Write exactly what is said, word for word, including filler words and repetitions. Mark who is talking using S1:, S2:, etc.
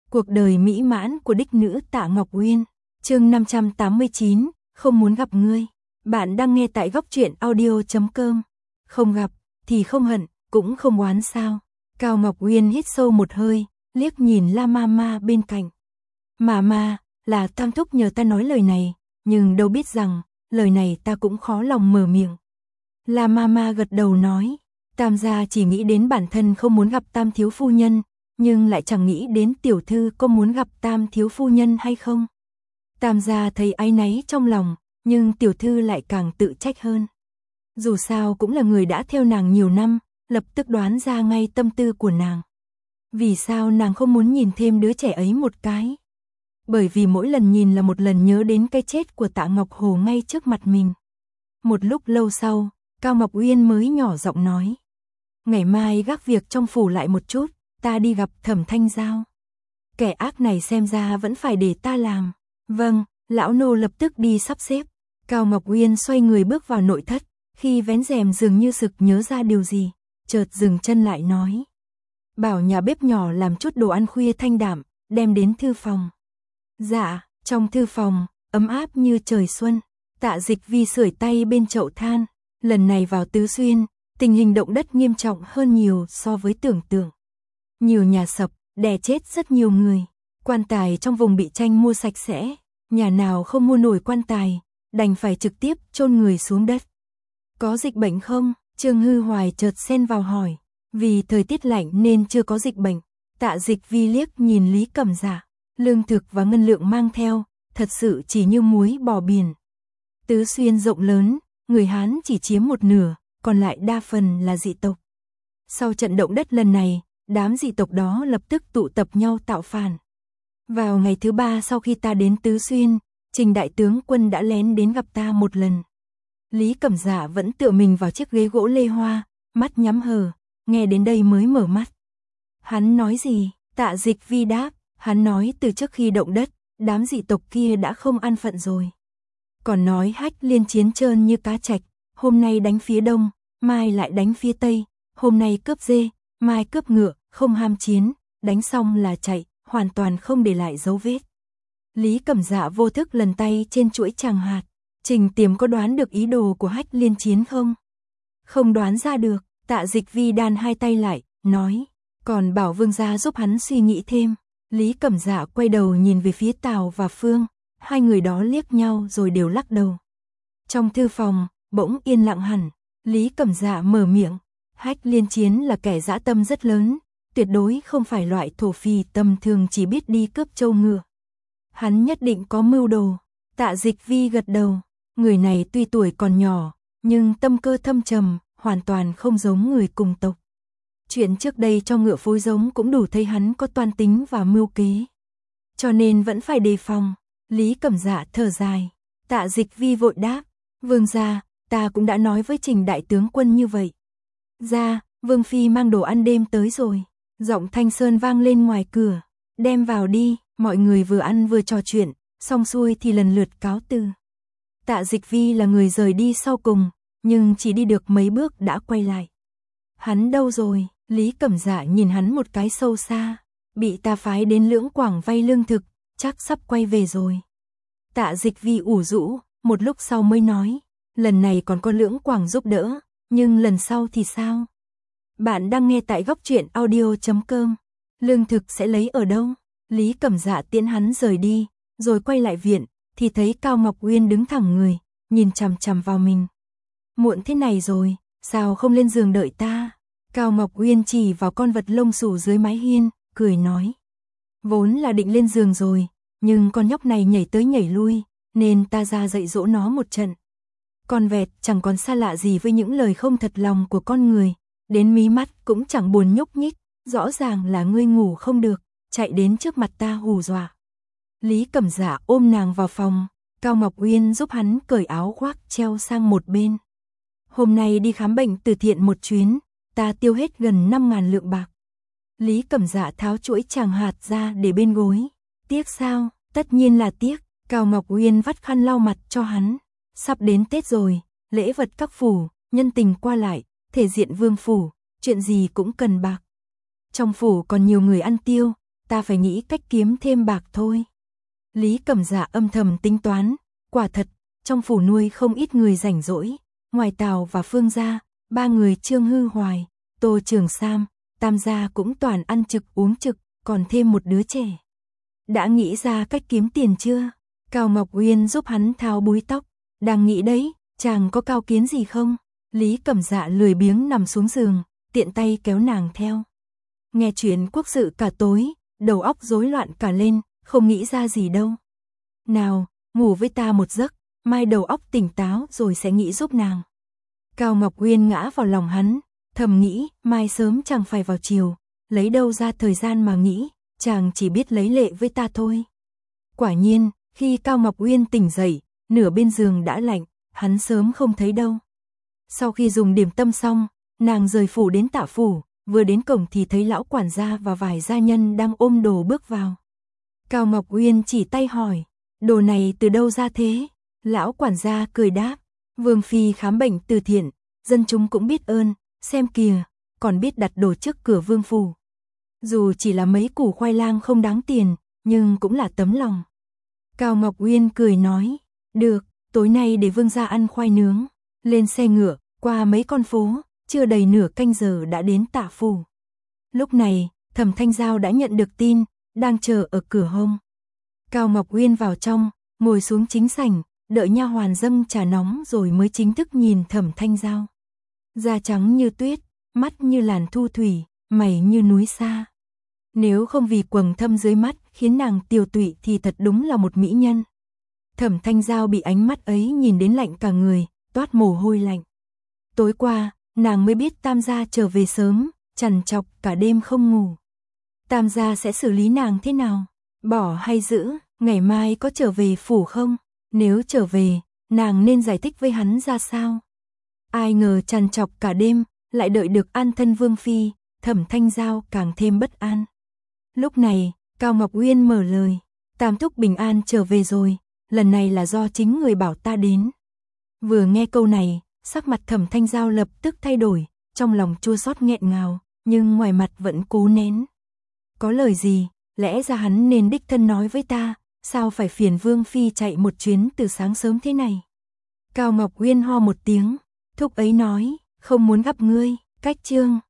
S1: Cuộc đời mỹ mãn của đích nữ Tạ Ngọc Uyên, chương năm trăm tám mươi chín, không muốn gặp ngươi. Bạn đang nghe tại góc truyện audio chấm com. Không gặp, thì không hận, cũng không oán sao. Cao Ngọc Uyên hít sâu một hơi, liếc nhìn La Mama bên cạnh. Mama, là Tam Thúc nhờ ta nói lời này, nhưng đâu biết rằng, lời này ta cũng khó lòng mở miệng. La Mama gật đầu nói, Tam gia chỉ nghĩ đến bản thân không muốn gặp Tam thiếu phu nhân, nhưng lại chẳng nghĩ đến tiểu thư có muốn gặp Tam thiếu phu nhân hay không. Tam gia thấy áy náy trong lòng, nhưng tiểu thư lại càng tự trách hơn. Dù sao cũng là người đã theo nàng nhiều năm, lập tức đoán ra ngay tâm tư của nàng. Vì sao nàng không muốn nhìn thêm đứa trẻ ấy một cái? Bởi vì mỗi lần nhìn là một lần nhớ đến cái chết của Tạ Ngọc Hồ ngay trước mặt mình. Một lúc lâu sau, Cao Ngọc Uyên mới nhỏ giọng nói. Ngày mai gác việc trong phủ lại một chút, ta đi gặp Thẩm Thanh Giao. Kẻ ác này xem ra vẫn phải để ta làm. Vâng, lão nô lập tức đi sắp xếp. Cao Ngọc Uyên xoay người bước vào nội thất, khi vén rèm dường như sực nhớ ra điều gì, chợt dừng chân lại nói. Bảo nhà bếp nhỏ làm chút đồ ăn khuya thanh đạm, đem đến thư phòng. Dạ, trong thư phòng, ấm áp như trời xuân, Tạ Dịch Vi sưởi tay bên chậu than. Lần này vào Tứ Xuyên, tình hình động đất nghiêm trọng hơn nhiều so với tưởng tượng. Nhiều nhà sập, đè chết rất nhiều người. Quan tài trong vùng bị tranh mua sạch sẽ, nhà nào không mua nổi quan tài, đành phải trực tiếp chôn người xuống đất. Có dịch bệnh không? Trương Hư Hoài chợt xen vào hỏi. Vì thời tiết lạnh nên chưa có dịch bệnh. Tạ Dịch Vi liếc nhìn Lý Cẩm Dạ, lương thực và ngân lượng mang theo, thật sự chỉ như muối bỏ biển. Tứ Xuyên rộng lớn, người Hán chỉ chiếm một nửa, còn lại đa phần là dị tộc. Sau trận động đất lần này, đám dị tộc đó lập tức tụ tập nhau tạo phản. Vào ngày thứ ba sau khi ta đến Tứ Xuyên, Trình đại tướng quân đã lén đến gặp ta một lần. Lý Cẩm Dạ vẫn tựa mình vào chiếc ghế gỗ lê hoa, mắt nhắm hờ, nghe đến đây mới mở mắt. Hắn nói gì? Tạ Dịch Vi đáp, hắn nói từ trước khi động đất, đám dị tộc kia đã không an phận rồi. Còn nói Hách Liên chiến trơn như cá trạch, hôm nay đánh phía đông, mai lại đánh phía tây, hôm nay cướp dê, mai cướp ngựa, không ham chiến, đánh xong là chạy, hoàn toàn không để lại dấu vết. Lý Cẩm Dạ vô thức lần tay trên chuỗi tràng hạt. Trình Tiềm có đoán được ý đồ của Hách Liên chiến không? Không đoán ra được. Tạ Dịch Vi đan hai tay lại, nói, còn bảo vương gia giúp hắn suy nghĩ thêm. Lý Cẩm Dạ quay đầu nhìn về phía Tào và Phương, hai người đó liếc nhau rồi đều lắc đầu. Trong thư phòng, bỗng yên lặng hẳn, Lý Cẩm Dạ mở miệng, Hách Liên chiến là kẻ dã tâm rất lớn, tuyệt đối không phải loại thổ phỉ tầm thường chỉ biết đi cướp trâu ngựa. Hắn nhất định có mưu đồ. Tạ Dịch Vi gật đầu, người này tuy tuổi còn nhỏ, nhưng tâm cơ thâm trầm, hoàn toàn không giống người cùng tộc. Chuyện trước đây cho ngựa phối giống cũng đủ thấy hắn có toan tính và mưu kế. Cho nên vẫn phải đề phòng. Lý Cẩm Dạ thở dài. Tạ Dịch Vi vội đáp, vương gia, ta cũng đã nói với Trình đại tướng quân như vậy. Ra, vương phi mang đồ ăn đêm tới rồi. Giọng Thanh Sơn vang lên ngoài cửa. Đem vào đi, mọi người vừa ăn vừa trò chuyện, xong xuôi thì lần lượt cáo từ. Tạ Dịch Vi là người rời đi sau cùng, nhưng chỉ đi được mấy bước đã quay lại. Hắn đâu rồi? Lý Cẩm Dạ nhìn hắn một cái sâu xa. Bị ta phái đến Lưỡng Quảng vay lương thực, chắc sắp quay về rồi. Tạ Dịch Vi ủ rũ, một lúc sau mới nói, lần này còn có Lưỡng Quảng giúp đỡ, nhưng lần sau thì sao? Bạn đang nghe tại góc truyện audio chấm com. Lương thực sẽ lấy ở đâu? Lý Cẩm Dạ tiễn hắn rời đi, rồi quay lại viện, thì thấy Cao Ngọc Uyên đứng thẳng người, nhìn chằm chằm vào mình. Muộn thế này rồi, sao không lên giường đợi ta? Cao Ngọc Uyên chỉ vào con vật lông xù dưới mái hiên, cười nói. Vốn là định lên giường rồi, nhưng con nhóc này nhảy tới nhảy lui, nên ta ra dạy dỗ nó một trận. Con vẹt chẳng còn xa lạ gì với những lời không thật lòng của con người, đến mí mắt cũng chẳng buồn nhúc nhích, rõ ràng là ngươi ngủ không được, chạy đến trước mặt ta hù dọa. Lý Cẩm Dạ ôm nàng vào phòng, Cao Ngọc Uyên giúp hắn cởi áo khoác treo sang một bên. Hôm nay đi khám bệnh từ thiện một chuyến, ta tiêu hết gần năm ngàn lượng bạc. Lý Cẩm Dạ tháo chuỗi tràng hạt ra để bên gối. Tiếc sao? Tất nhiên là tiếc. Cao Ngọc Uyên vắt khăn lau mặt cho hắn. Sắp đến Tết rồi, lễ vật các phủ, nhân tình qua lại, thể diện vương phủ, chuyện gì cũng cần bạc. Trong phủ còn nhiều người ăn tiêu, ta phải nghĩ cách kiếm thêm bạc thôi. Lý Cẩm Dạ âm thầm tính toán, quả thật, trong phủ nuôi không ít người rảnh rỗi, ngoài Tào và Phương gia, ba người Trương Hư Hoài, Tô Trường Sam, Tam gia cũng toàn ăn trực uống trực, còn thêm một đứa trẻ. Đã nghĩ ra cách kiếm tiền chưa? Cao Ngọc Uyên giúp hắn tháo búi tóc, đang nghĩ đấy, chàng có cao kiến gì không? Lý Cẩm Dạ lười biếng nằm xuống giường, tiện tay kéo nàng theo. Nghe chuyện quốc sự cả tối, đầu óc rối loạn cả lên, không nghĩ ra gì đâu. Nào, ngủ với ta một giấc, mai đầu óc tỉnh táo rồi sẽ nghĩ giúp nàng. Cao Ngọc Uyên ngã vào lòng hắn, thầm nghĩ, mai sớm chẳng phải vào chiều, lấy đâu ra thời gian mà nghĩ, chàng chỉ biết lấy lệ với ta thôi. Quả nhiên, khi Cao Ngọc Uyên tỉnh dậy, nửa bên giường đã lạnh, hắn sớm không thấy đâu. Sau khi dùng điểm tâm xong, nàng rời phủ đến Tạ phủ, vừa đến cổng thì thấy lão quản gia và vài gia nhân đang ôm đồ bước vào. Cao Ngọc Uyên chỉ tay hỏi, đồ này từ đâu ra thế? Lão quản gia cười đáp, Vương phi khám bệnh từ thiện, dân chúng cũng biết ơn, xem kìa, còn biết đặt đồ trước cửa vương phủ. Dù chỉ là mấy củ khoai lang không đáng tiền, nhưng cũng là tấm lòng. Cao Ngọc Uyên cười nói, được, tối nay để vương gia ăn khoai nướng. Lên xe ngựa, qua mấy con phố, chưa đầy nửa canh giờ đã đến Tạ phủ. Lúc này, Thẩm Thanh Giao đã nhận được tin, đang chờ ở cửa hông. Cao Ngọc Uyên vào trong, ngồi xuống chính sảnh, đợi nha hoàn dâng trà nóng rồi mới chính thức nhìn Thẩm Thanh Giao. Da trắng như tuyết, mắt như làn thu thủy, mày như núi xa. Nếu không vì quầng thâm dưới mắt khiến nàng tiều tụy thì thật đúng là một mỹ nhân. Thẩm Thanh Giao bị ánh mắt ấy nhìn đến lạnh cả người, toát mồ hôi lạnh. Tối qua, nàng mới biết Tam gia trở về sớm, trằn trọc cả đêm không ngủ. Tam gia sẽ xử lý nàng thế nào? Bỏ hay giữ? Ngày mai có trở về phủ không? Nếu trở về, nàng nên giải thích với hắn ra sao? Ai ngờ trằn trọc cả đêm, lại đợi được an thân vương phi, Thẩm Thanh Giao càng thêm bất an. Lúc này, Cao Ngọc Uyên mở lời, Tam thúc bình an trở về rồi, lần này là do chính người bảo ta đến. Vừa nghe câu này, sắc mặt Thẩm Thanh Giao lập tức thay đổi, trong lòng chua xót nghẹn ngào, nhưng ngoài mặt vẫn cố nén. Có lời gì, lẽ ra hắn nên đích thân nói với ta, sao phải phiền vương phi chạy một chuyến từ sáng sớm thế này. Cao Ngọc Uyên ho một tiếng, thúc ấy nói, không muốn gặp ngươi, cách chương.